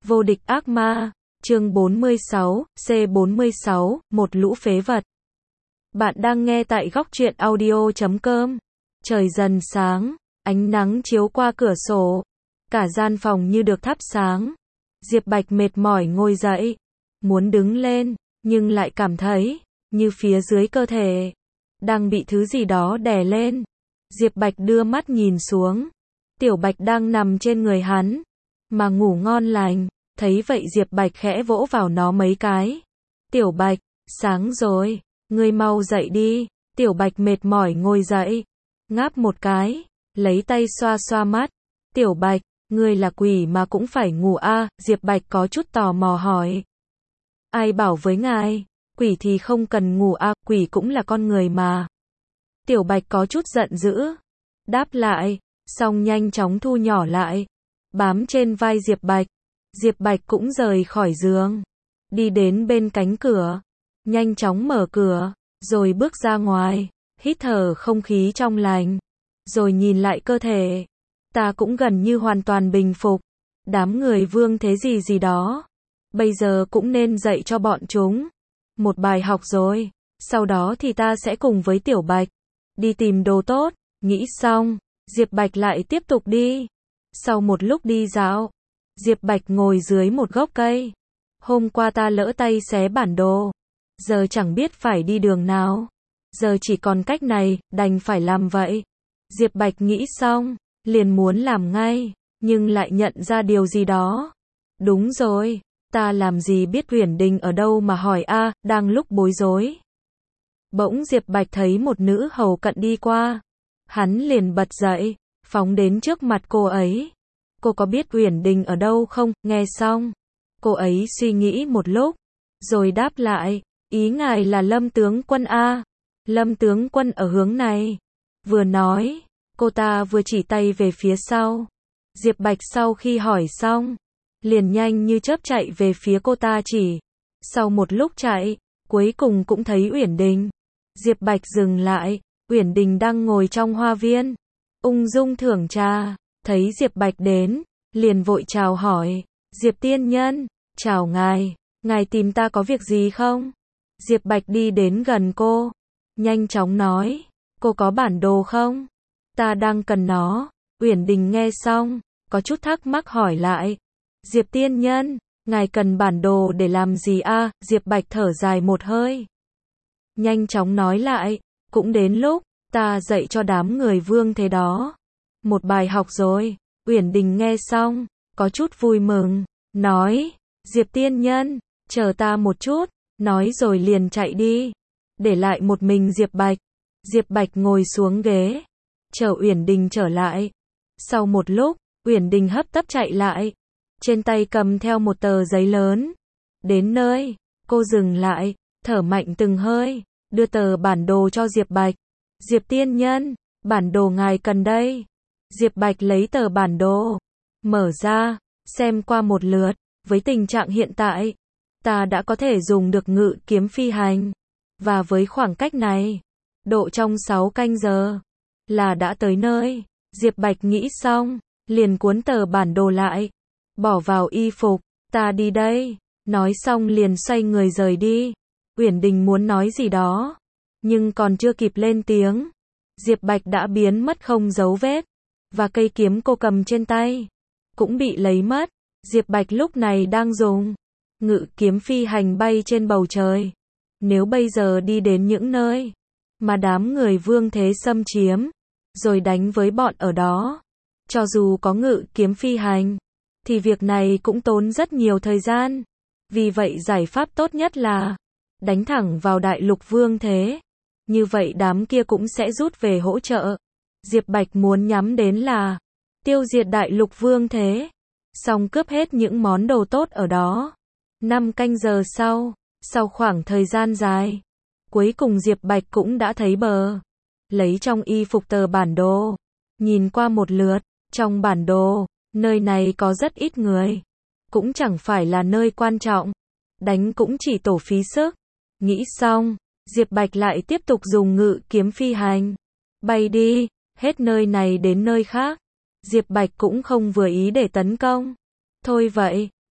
Vô địch ác ma, chương 46, C46, một lũ phế vật. Bạn đang nghe tại góc truyện audio.com. Trời dần sáng, ánh nắng chiếu qua cửa sổ. Cả gian phòng như được thắp sáng. Diệp Bạch mệt mỏi ngồi dậy. Muốn đứng lên, nhưng lại cảm thấy, như phía dưới cơ thể, đang bị thứ gì đó đè lên. Diệp Bạch đưa mắt nhìn xuống. Tiểu Bạch đang nằm trên người hắn, mà ngủ ngon lành. Thấy vậy Diệp Bạch khẽ vỗ vào nó mấy cái. Tiểu Bạch, sáng rồi, ngươi mau dậy đi. Tiểu Bạch mệt mỏi ngồi dậy, ngáp một cái, lấy tay xoa xoa mắt. Tiểu Bạch, ngươi là quỷ mà cũng phải ngủ à? Diệp Bạch có chút tò mò hỏi. Ai bảo với ngài, quỷ thì không cần ngủ à, quỷ cũng là con người mà. Tiểu Bạch có chút giận dữ, đáp lại, xong nhanh chóng thu nhỏ lại, bám trên vai Diệp Bạch. Diệp Bạch cũng rời khỏi giường, đi đến bên cánh cửa, nhanh chóng mở cửa, rồi bước ra ngoài, hít thở không khí trong lành, rồi nhìn lại cơ thể. Ta cũng gần như hoàn toàn bình phục. Đám người vương thế gì đó, bây giờ cũng nên dạy cho bọn chúng một bài học rồi. Sau đó thì ta sẽ cùng với Tiểu Bạch đi tìm đồ tốt. Nghĩ xong, Diệp Bạch lại tiếp tục đi. Sau một lúc đi dạo, Diệp Bạch ngồi dưới một gốc cây. Hôm qua ta lỡ tay xé bản đồ, giờ chẳng biết phải đi đường nào. Giờ chỉ còn cách này, đành phải làm vậy. Diệp Bạch nghĩ xong, liền muốn làm ngay, nhưng lại nhận ra điều gì đó. Đúng rồi, ta làm gì biết Uyển Đình ở đâu mà hỏi a, đang lúc bối rối. Bỗng Diệp Bạch thấy một nữ hầu cận đi qua. Hắn liền bật dậy, phóng đến trước mặt cô ấy. Cô có biết Uyển Đình ở đâu không? Nghe xong, cô ấy suy nghĩ một lúc, rồi đáp lại, ý ngài là Lâm tướng quân a? Lâm tướng quân ở hướng này. Vừa nói, cô ta vừa chỉ tay về phía sau. Diệp Bạch sau khi hỏi xong, liền nhanh như chớp chạy về phía cô ta chỉ. Sau một lúc chạy, cuối cùng cũng thấy Uyển Đình. Diệp Bạch dừng lại, Uyển Đình đang ngồi trong hoa viên, ung dung thưởng trà. Thấy Diệp Bạch đến, liền vội chào hỏi. Diệp tiên nhân, chào ngài, ngài tìm ta có việc gì không? Diệp Bạch đi đến gần cô, nhanh chóng nói, cô có bản đồ không? Ta đang cần nó. Uyển Đình nghe xong, có chút thắc mắc hỏi lại. Diệp tiên nhân, ngài cần bản đồ để làm gì a? Diệp Bạch thở dài một hơi, nhanh chóng nói lại, cũng đến lúc ta dạy cho đám người vương thế đó một bài học rồi. Uyển Đình nghe xong, có chút vui mừng, nói, Diệp tiên nhân, chờ ta một chút, nói rồi liền chạy đi, để lại một mình Diệp Bạch. Diệp Bạch ngồi xuống ghế, chờ Uyển Đình trở lại. Sau một lúc, Uyển Đình hấp tấp chạy lại, trên tay cầm theo một tờ giấy lớn. Đến nơi, cô dừng lại, thở mạnh từng hơi, đưa tờ bản đồ cho Diệp Bạch. Diệp tiên nhân, bản đồ ngài cần đây. Diệp Bạch lấy tờ bản đồ, mở ra, xem qua một lượt. Với tình trạng hiện tại, ta đã có thể dùng được ngự kiếm phi hành. Và với khoảng cách này, độ trong 6 canh giờ là đã tới nơi. Diệp Bạch nghĩ xong, liền cuốn tờ bản đồ lại, bỏ vào y phục. Ta đi đây. Nói xong liền xoay người rời đi. Uyển Đình muốn nói gì đó, nhưng còn chưa kịp lên tiếng, Diệp Bạch đã biến mất không dấu vết. Và cây kiếm cô cầm trên tay cũng bị lấy mất. Diệp Bạch lúc này đang dùng ngự kiếm phi hành bay trên bầu trời. Nếu bây giờ đi đến những nơi mà đám người vương thế xâm chiếm, rồi đánh với bọn ở đó, cho dù có ngự kiếm phi hành, thì việc này cũng tốn rất nhiều thời gian. Vì vậy giải pháp tốt nhất là đánh thẳng vào đại lục vương thế. Như vậy đám kia cũng sẽ rút về hỗ trợ. Diệp Bạch muốn nhắm đến là tiêu diệt đại lục vương thế, xong cướp hết những món đồ tốt ở đó. 5 canh giờ sau khoảng thời gian dài, cuối cùng Diệp Bạch cũng đã thấy bờ. Lấy trong y phục tờ bản đồ, nhìn qua một lượt. Trong bản đồ, nơi này có rất ít người, cũng chẳng phải là nơi quan trọng, đánh cũng chỉ tổ phí sức. Nghĩ xong, Diệp Bạch lại tiếp tục dùng ngự kiếm phi hành, bay đi, hết nơi này đến nơi khác. Diệp Bạch cũng không vừa ý để tấn công. Thôi vậy,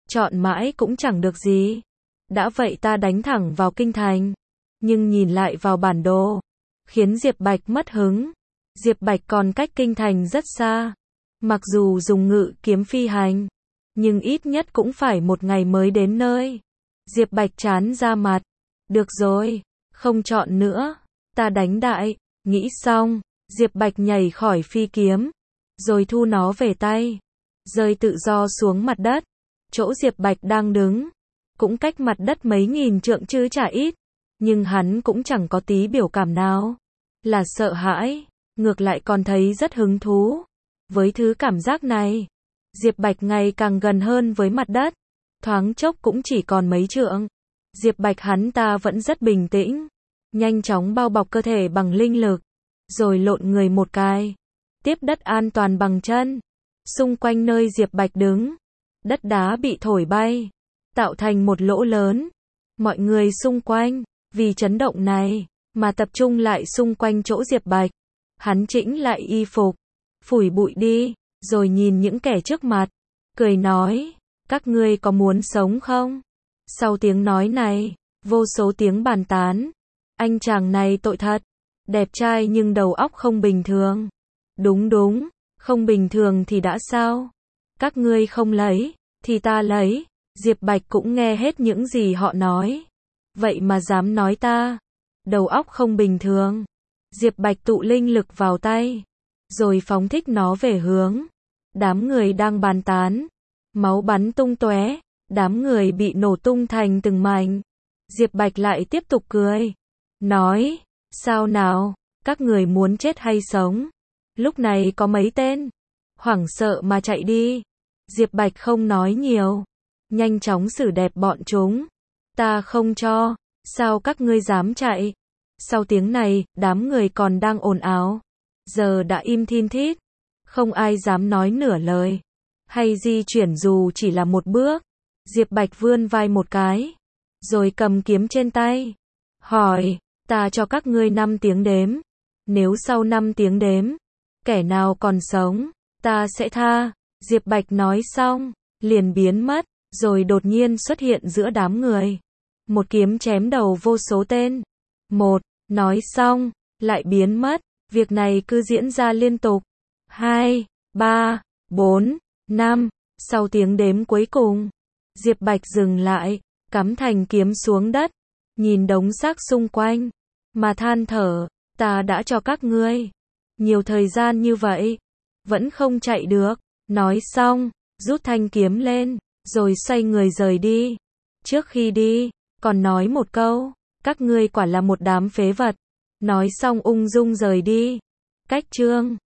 chọn mãi cũng chẳng được gì. Đã vậy ta đánh thẳng vào kinh thành, nhưng nhìn lại vào bản đồ, khiến Diệp Bạch mất hứng. Diệp Bạch còn cách kinh thành rất xa, mặc dù dùng ngự kiếm phi hành, nhưng ít nhất cũng phải một ngày mới đến nơi. Diệp Bạch chán ra mặt, được rồi, không chọn nữa, ta đánh đại. Nghĩ xong, Diệp Bạch nhảy khỏi phi kiếm, rồi thu nó về tay, rơi tự do xuống mặt đất. Chỗ Diệp Bạch đang đứng, cũng cách mặt đất mấy nghìn trượng chứ chả ít, nhưng hắn cũng chẳng có tí biểu cảm nào là sợ hãi, ngược lại còn thấy rất hứng thú. Với thứ cảm giác này, Diệp Bạch ngày càng gần hơn với mặt đất, thoáng chốc cũng chỉ còn mấy trượng. Diệp Bạch hắn ta vẫn rất bình tĩnh, nhanh chóng bao bọc cơ thể bằng linh lực, rồi lộn người một cái, tiếp đất an toàn bằng chân. Xung quanh nơi Diệp Bạch đứng, đất đá bị thổi bay, tạo thành một lỗ lớn. Mọi người xung quanh, vì chấn động này, mà tập trung lại xung quanh chỗ Diệp Bạch. Hắn chỉnh lại y phục, phủi bụi đi, rồi nhìn những kẻ trước mặt, cười nói, các ngươi có muốn sống không? Sau tiếng nói này, vô số tiếng bàn tán. Anh chàng này tội thật, đẹp trai nhưng đầu óc không bình thường. Đúng đúng, không bình thường thì đã sao? Các ngươi không lấy, thì ta lấy. Diệp Bạch cũng nghe hết những gì họ nói. Vậy mà dám nói ta đầu óc không bình thường. Diệp Bạch tụ linh lực vào tay, rồi phóng thích nó về hướng đám người đang bàn tán. Máu bắn tung tóe, đám người bị nổ tung thành từng mảnh. Diệp Bạch lại tiếp tục cười, nói, sao nào, các người muốn chết hay sống? Lúc này có mấy tên hoảng sợ mà chạy đi. Diệp Bạch không nói nhiều, nhanh chóng xử đẹp bọn chúng. Ta không cho, sao các ngươi dám chạy? Sau tiếng này, đám người còn đang ồn ào, giờ đã im thin thít, không ai dám nói nửa lời, hay di chuyển dù chỉ là một bước. Diệp Bạch vươn vai một cái, rồi cầm kiếm trên tay, hỏi, ta cho các ngươi 5 tiếng đếm. Nếu sau 5 tiếng đếm, kẻ nào còn sống, ta sẽ tha. Diệp Bạch nói xong, liền biến mất, rồi đột nhiên xuất hiện giữa đám người. Một kiếm chém đầu vô số tên. Một, nói xong, lại biến mất. Việc này cứ diễn ra liên tục. 2, 3, 4, 5. Sau tiếng đếm cuối cùng, Diệp Bạch dừng lại, cắm thành kiếm xuống đất, nhìn đống xác xung quanh, mà than thở, ta đã cho các ngươi nhiều thời gian như vậy, vẫn không chạy được. Nói xong, rút thanh kiếm lên, rồi xoay người rời đi. Trước khi đi, còn nói một câu, các ngươi quả là một đám phế vật. Nói xong ung dung rời đi. Cách chương